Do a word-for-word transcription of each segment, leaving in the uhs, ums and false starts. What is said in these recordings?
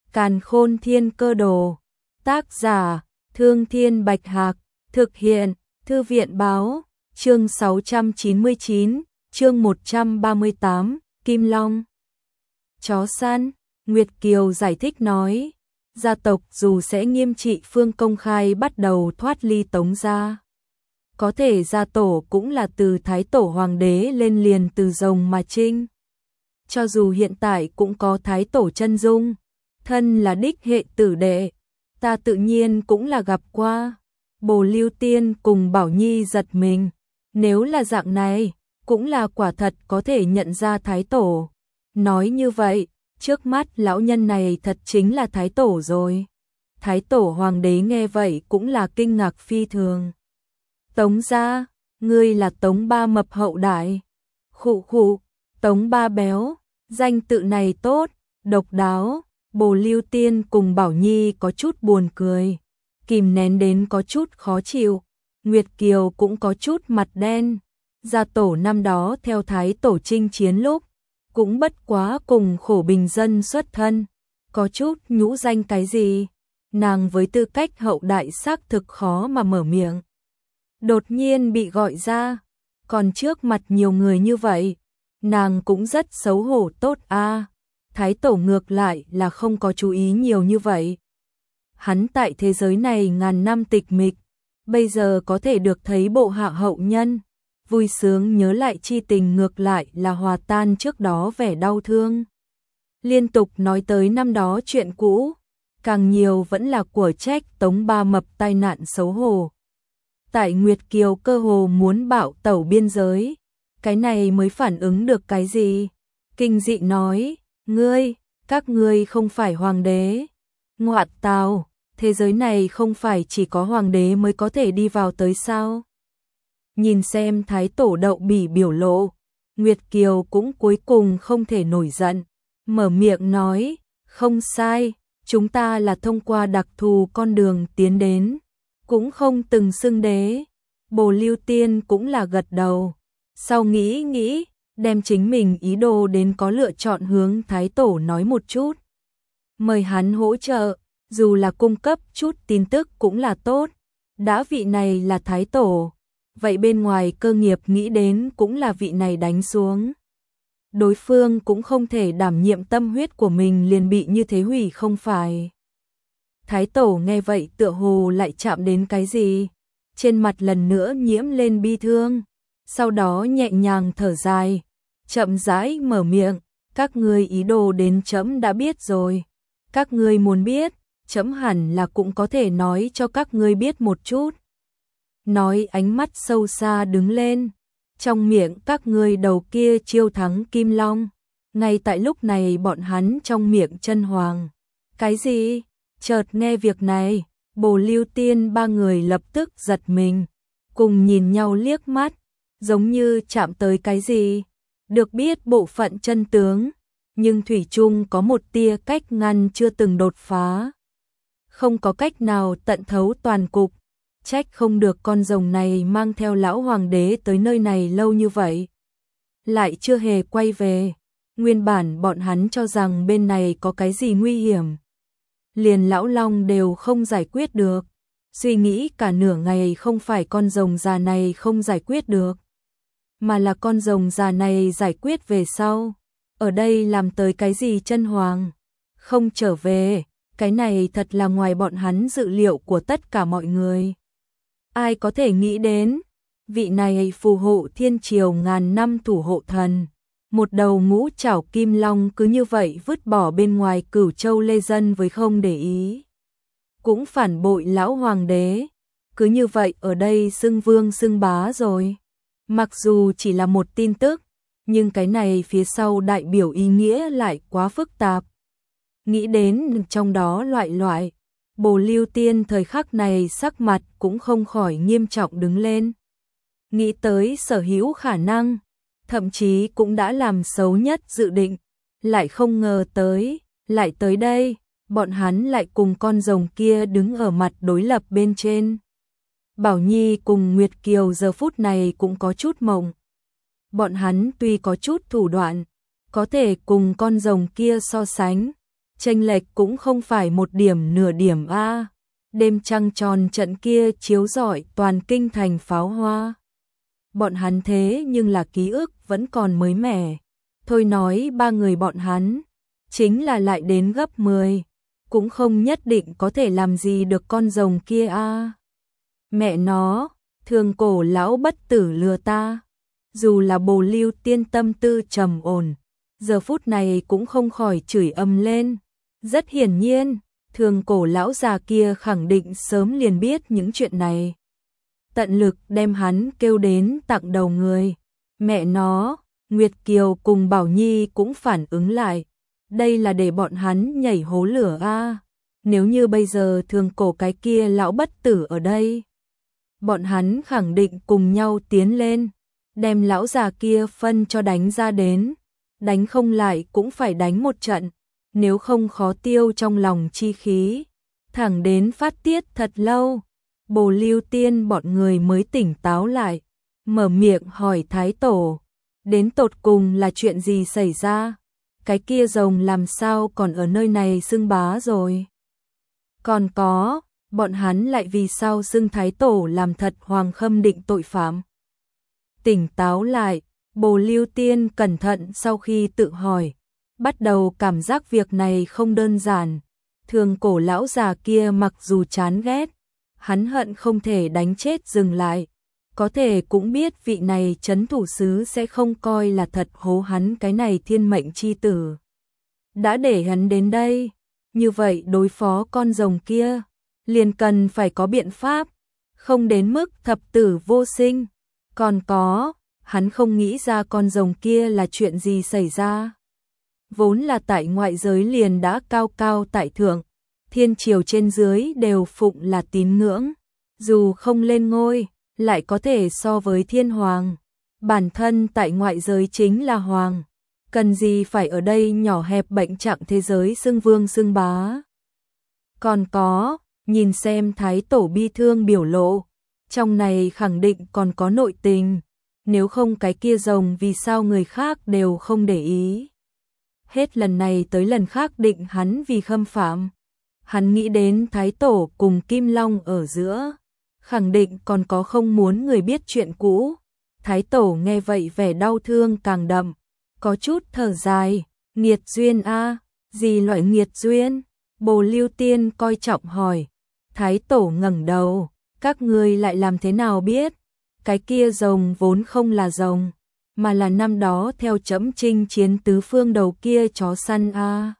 Càn Khôn Thiên Cơ Đồ. Tác giả: Thương Thiên Bạch Hạc. Thực hiện: Thư viện báo. Chương sáu trăm chín mươi chín, chương một trăm ba mươi tám, Kim Long. Chó săn. Nguyệt Kiều giải thích nói, gia tộc dù sẽ nghiêm trị Phương công khai bắt đầu thoát ly Tống gia. Có thể gia tổ cũng là từ Thái Tổ Hoàng đế lên liền từ rồng mà trinh. Cho dù hiện tại cũng có Thái Tổ chân dung, thân là đích hệ tử đệ, ta tự nhiên cũng là gặp qua. Bồ Lưu Tiên cùng Bảo Nhi giật mình, nếu là dạng này, cũng là quả thật có thể nhận ra Thái Tổ. Nói như vậy, trước mắt lão nhân này thật chính là Thái Tổ rồi. Thái Tổ Hoàng đế nghe vậy cũng là kinh ngạc phi thường. Tống gia, ngươi là Tống Ba Mập hậu đại. Khụ khụ, Tống Ba Béo, danh tự này tốt, độc đáo. Bồ Lưu Tiên cùng Bảo Nhi có chút buồn cười, kìm nén đến có chút khó chịu. Nguyệt Kiều cũng có chút mặt đen. Gia tổ năm đó theo Thái Tổ chinh chiến lúc, cũng bất quá cùng khổ bình dân xuất thân, có chút nhũ danh cái gì. Nàng với tư cách hậu đại xác thực khó mà mở miệng. Đột nhiên bị gọi ra, còn trước mặt nhiều người như vậy, nàng cũng rất xấu hổ tốt a. Thái Tổ ngược lại là không có chú ý nhiều như vậy. Hắn tại thế giới này ngàn năm tịch mịch, bây giờ có thể được thấy bộ hạ hậu nhân, vui sướng nhớ lại chi tình ngược lại là hòa tan trước đó vẻ đau thương. Liên tục nói tới năm đó chuyện cũ, càng nhiều vẫn là của trách Tống Ba Mập tai nạn xấu hổ. Tại Nguyệt Kiều cơ hồ muốn bạo tẩu biên giới, cái này mới phản ứng được cái gì. Kinh dị nói, ngươi, các ngươi không phải hoàng đế. Ngoạt tào, thế giới này không phải chỉ có hoàng đế mới có thể đi vào tới sao? Nhìn xem Thái Tổ đậu bỉ biểu lộ, Nguyệt Kiều cũng cuối cùng không thể nổi giận, mở miệng nói, không sai, chúng ta là thông qua đặc thù con đường tiến đến, cũng không từng xưng đế. Bồ Lưu Tiên cũng là gật đầu, sau nghĩ nghĩ, đem chính mình ý đồ đến có lựa chọn hướng Thái Tổ nói một chút. Mời hắn hỗ trợ, dù là cung cấp chút tin tức cũng là tốt. Đã vị này là Thái Tổ, vậy bên ngoài cơ nghiệp nghĩ đến cũng là vị này đánh xuống. Đối phương cũng không thể đảm nhiệm tâm huyết của mình liền bị như thế hủy không phải. Thái Tổ nghe vậy tựa hồ lại chạm đến cái gì, trên mặt lần nữa nhiễm lên bi thương, sau đó nhẹ nhàng thở dài, chậm rãi mở miệng, các ngươi ý đồ đến trẫm đã biết rồi. Các ngươi muốn biết, trẫm hẳn là cũng có thể nói cho các ngươi biết một chút. Nói ánh mắt sâu xa đứng lên, trong miệng các ngươi đầu kia chiêu thắng Kim Long. Ngay tại lúc này bọn hắn trong miệng chân hoàng. Cái gì? Chợt nghe việc này, Bồ Lưu Tiên ba người lập tức giật mình, cùng nhìn nhau liếc mắt, giống như chạm tới cái gì. Được biết bộ phận chân tướng, nhưng thủy chung có một tia cách ngăn chưa từng đột phá. Không có cách nào tận thấu toàn cục, trách không được con rồng này mang theo lão hoàng đế tới nơi này lâu như vậy, lại chưa hề quay về. Nguyên bản bọn hắn cho rằng bên này có cái gì nguy hiểm, liền lão long đều không giải quyết được. Suy nghĩ cả nửa ngày không phải con rồng già này không giải quyết được, mà là con rồng già này giải quyết về sau, ở đây làm tới cái gì chân hoàng, không trở về. Cái này thật là ngoài bọn hắn dự liệu của tất cả mọi người. Ai có thể nghĩ đến, vị này phù hộ thiên triều ngàn năm thủ hộ thần, một đầu ngũ trảo kim long cứ như vậy vứt bỏ bên ngoài Cửu Châu lê dân với không để ý. Cũng phản bội lão hoàng đế, cứ như vậy ở đây xưng vương xưng bá rồi. Mặc dù chỉ là một tin tức, nhưng cái này phía sau đại biểu ý nghĩa lại quá phức tạp. Nghĩ đến trong đó loại loại, Bồ Lưu Tiên thời khắc này sắc mặt cũng không khỏi nghiêm trọng đứng lên. Nghĩ tới sở hữu khả năng, thậm chí cũng đã làm xấu nhất dự định, lại không ngờ tới, lại tới đây, bọn hắn lại cùng con rồng kia đứng ở mặt đối lập bên trên. Bảo Nhi cùng Nguyệt Kiều giờ phút này cũng có chút mộng. Bọn hắn tuy có chút thủ đoạn, có thể cùng con rồng kia so sánh, chênh lệch cũng không phải một điểm nửa điểm a. Đêm trăng tròn trận kia chiếu rọi toàn kinh thành pháo hoa. Bọn hắn thế nhưng là ký ức vẫn còn mới mẻ. Thôi nói ba người bọn hắn, chính là lại đến gấp mười, cũng không nhất định có thể làm gì được con rồng kia a. Mẹ nó, Thường Cổ lão bất tử lừa ta. Dù là Bồ Lưu Tiên tâm tư trầm ổn, giờ phút này cũng không khỏi chửi ầm lên. Rất hiển nhiên, Thường Cổ lão già kia khẳng định sớm liền biết những chuyện này. Tận lực đem hắn kêu đến tặng đầu người. Mẹ nó, Nguyệt Kiều cùng Bảo Nhi cũng phản ứng lại. Đây là để bọn hắn nhảy hố lửa a. Nếu như bây giờ Thường Cổ cái kia lão bất tử ở đây, bọn hắn khẳng định cùng nhau tiến lên, đem lão già kia phân cho đánh ra đến. Đánh không lại cũng phải đánh một trận, nếu không khó tiêu trong lòng chi khí. Thẳng đến phát tiết thật lâu, Bồ Lưu Tiên bọn người mới tỉnh táo lại, mở miệng hỏi Thái Tổ, đến tột cùng là chuyện gì xảy ra? Cái kia rồng làm sao còn ở nơi này xưng bá rồi? Còn có, bọn hắn lại vì sao xưng Thái Tổ làm thật Hoàng Khâm Định tội phạm? Tỉnh táo lại, Bồ Lưu Tiên cẩn thận sau khi tự hỏi, bắt đầu cảm giác việc này không đơn giản. Thường Cổ lão già kia mặc dù chán ghét, hắn hận không thể đánh chết dừng lại, có thể cũng biết vị này trấn thủ sứ sẽ không coi là thật hố hắn cái này thiên mệnh chi tử. Đã để hắn đến đây, như vậy đối phó con rồng kia, liền cần phải có biện pháp, không đến mức thập tử vô sinh. Còn có, hắn không nghĩ ra con rồng kia là chuyện gì xảy ra. Vốn là tại ngoại giới liền đã cao cao tại thượng, thiên triều trên dưới đều phụng là tín ngưỡng, dù không lên ngôi, lại có thể so với thiên hoàng. Bản thân tại ngoại giới chính là hoàng, cần gì phải ở đây nhỏ hẹp bệnh trạng thế giới xưng vương xưng bá. Còn có, nhìn xem Thái Tổ bi thương biểu lộ, trong này khẳng định còn có nội tình, nếu không cái kia rồng vì sao người khác đều không để ý. Hết lần này tới lần khác định hắn vì khâm phạm. Hắn nghĩ đến Thái Tổ cùng Kim Long ở giữa, khẳng định còn có không muốn người biết chuyện cũ. Thái Tổ nghe vậy vẻ đau thương càng đậm, có chút thở dài, nghiệt duyên a, gì loại nghiệt duyên? Bồ Lưu Tiên coi trọng hỏi. Thái Tổ ngẩng đầu, các ngươi lại làm thế nào biết? Cái kia rồng vốn không là rồng, mà là năm đó theo trẫm chinh chiến tứ phương đầu kia chó săn a.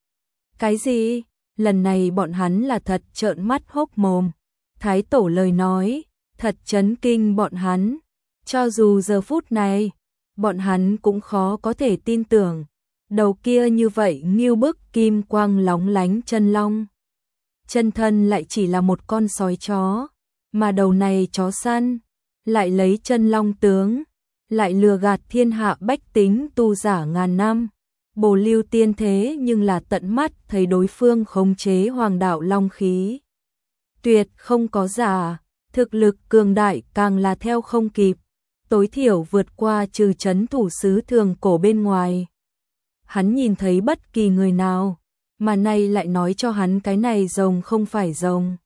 Cái gì? Lần này bọn hắn là thật trợn mắt hốc mồm. Thái Tổ lời nói, thật chấn kinh bọn hắn. Cho dù giờ phút này, bọn hắn cũng khó có thể tin tưởng. Đầu kia như vậy nghiêu bức kim quang lóng lánh chân long. Chân thân lại chỉ là một con sói chó, mà đầu này chó săn, lại lấy chân long tướng, lại lừa gạt thiên hạ bách tính tu giả ngàn năm. Bồ Lưu Tiên thế nhưng là tận mắt thấy đối phương khống chế hoàng đạo long khí. Tuyệt không có giả, thực lực cường đại càng là theo không kịp, tối thiểu vượt qua trừ trấn thủ sứ Thường Cổ bên ngoài. Hắn nhìn thấy bất kỳ người nào, mà nay lại nói cho hắn cái này rồng không phải rồng,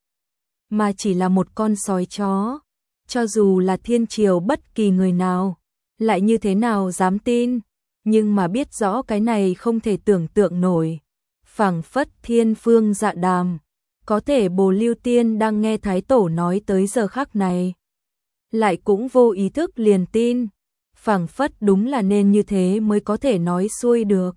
mà chỉ là một con sói chó. Cho dù là thiên triều bất kỳ người nào, lại như thế nào dám tin, nhưng mà biết rõ cái này không thể tưởng tượng nổi. Phảng phất thiên phương dạ đàm, có thể Bồ Lưu Tiên đang nghe Thái Tổ nói tới giờ khắc này, lại cũng vô ý thức liền tin, phảng phất đúng là nên như thế mới có thể nói xuôi được.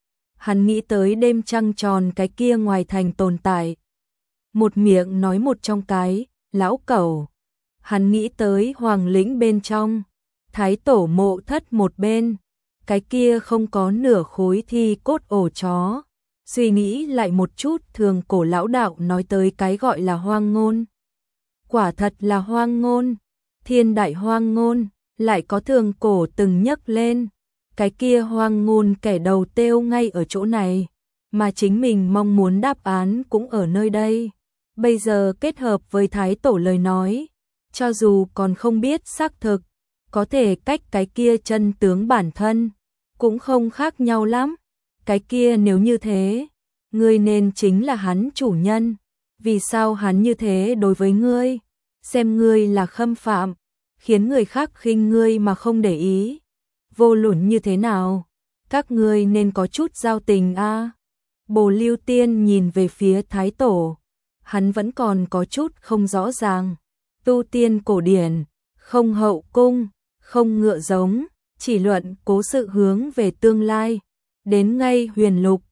Hắn nghĩ tới đêm trăng tròn cái kia ngoài thành tồn tại, một miệng nói một trong cái, lão cẩu. Hắn nghĩ tới hoàng lĩnh bên trong, Thái Tổ mộ thất một bên, cái kia không có nửa khối thi cốt ổ chó. Suy nghĩ lại một chút, Thường Cổ lão đạo nói tới cái gọi là hoang ngôn. Quả thật là hoang ngôn, thiên đại hoang ngôn, lại có Thường Cổ từng nhắc lên. Cái kia hoang ngôn kẻ đầu têu ngay ở chỗ này, mà chính mình mong muốn đáp án cũng ở nơi đây. Bây giờ kết hợp với Thái Tổ lời nói, cho dù còn không biết xác thực, có thể cách cái kia chân tướng bản thân, cũng không khác nhau lắm. Cái kia nếu như thế, ngươi nên chính là hắn chủ nhân, vì sao hắn như thế đối với ngươi, xem ngươi là khâm phạm, khiến người khác khinh ngươi mà không để ý, vô luận như thế nào, các ngươi nên có chút giao tình a. À. Bồ Lưu Tiên nhìn về phía Thái Tổ, hắn vẫn còn có chút không rõ ràng, tu tiên cổ điển, không hậu cung, không ngựa giống, chỉ luận cố sự hướng về tương lai, đến ngay huyền lục,